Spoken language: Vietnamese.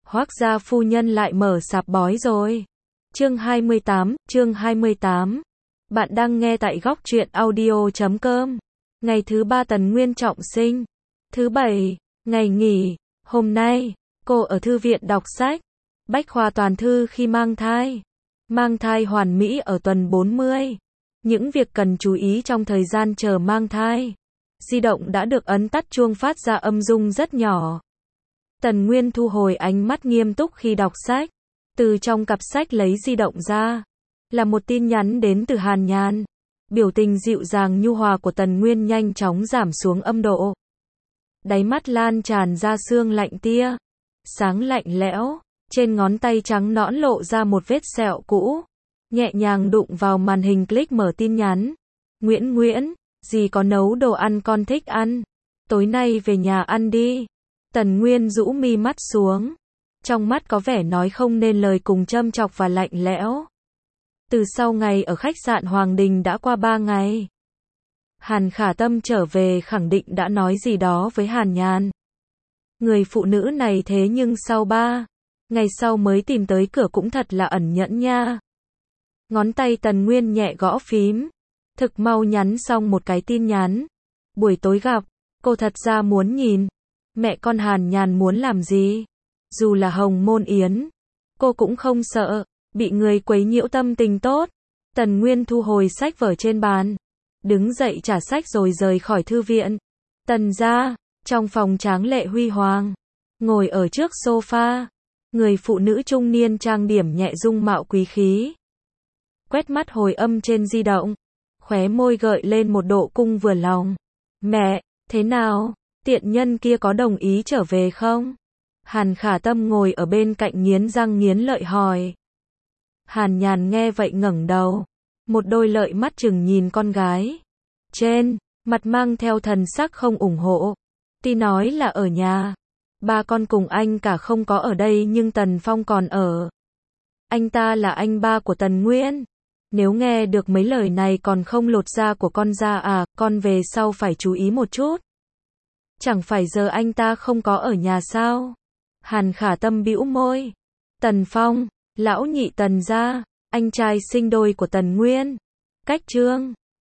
Hoác gia phu nhân lại mở sạp bói rồi. Chương 28. Bạn đang nghe tại góc truyện audio.com. Ngày thứ 3 Tần Nguyên trọng sinh. Thứ 7, ngày nghỉ. Hôm nay, cô ở thư viện đọc sách. Bách khoa toàn thư khi mang thai. Mang thai hoàn mỹ ở tuần 40. Những việc cần chú ý trong thời gian chờ mang thai. Di động đã được ấn tắt chuông phát ra âm rung rất nhỏ. Tần Nguyên thu hồi ánh mắt nghiêm túc khi đọc sách. Từ trong cặp sách lấy di động ra. Là một tin nhắn đến từ Hàn Nhàn. Biểu tình dịu dàng nhu hòa của Tần Nguyên nhanh chóng giảm xuống âm độ. Đáy mắt lan tràn ra sương lạnh tia. Sáng lạnh lẽo. Trên ngón tay trắng nõn lộ ra một vết sẹo cũ. Nhẹ nhàng đụng vào màn hình click mở tin nhắn. Nguyễn, dì có nấu đồ ăn con thích ăn. Tối nay về nhà ăn đi. Tần Nguyên rũ mi mắt xuống. Trong mắt có vẻ nói không nên lời cùng châm chọc và lạnh lẽo. Từ sau ngày ở khách sạn Hoàng Đình đã qua 3 ngày. Hàn Khả Tâm trở về khẳng định đã nói gì đó với Hàn Nhàn. Người phụ nữ này thế nhưng sau 3 ngày sau mới tìm tới cửa cũng thật là ẩn nhẫn nha. Ngón tay Tần Nguyên nhẹ gõ phím. Thực mau nhắn xong một cái tin nhắn. Buổi tối gặp, cô thật ra muốn nhìn. Mẹ con Hàn Nhàn muốn làm gì? Dù là Hồng Môn Yến, cô cũng không sợ bị người quấy nhiễu tâm tình tốt. Tần Nguyên thu hồi sách vở trên bàn, đứng dậy trả sách rồi rời khỏi thư viện. Tần gia, trong phòng tráng lệ huy hoàng, ngồi ở trước sofa, người phụ nữ trung niên trang điểm nhẹ dung mạo quý khí. Quét mắt hồi âm trên di động, khóe môi gợi lên một độ cung vừa lòng. Mẹ, thế nào? Tiện nhân kia có đồng ý trở về không? Hàn Khả Tâm ngồi ở bên cạnh nghiến răng nghiến lợi hỏi. Hàn Nhàn nghe vậy ngẩng đầu. Một đôi lợi mắt chừng nhìn con gái. Trên, mặt mang theo thần sắc không ủng hộ. Tuy nói là ở nhà. Ba con cùng anh cả không có ở đây nhưng Tần Phong còn ở. Anh ta là anh ba của Tần Nguyên. Nếu nghe được mấy lời này còn không lột da của con ra à, con về sau phải chú ý một chút. Chẳng phải giờ anh ta không có ở nhà sao? Hàn Khả Tâm bĩu môi. Tần Phong, lão nhị Tần gia, anh trai sinh đôi của Tần Nguyên. Cách Trương.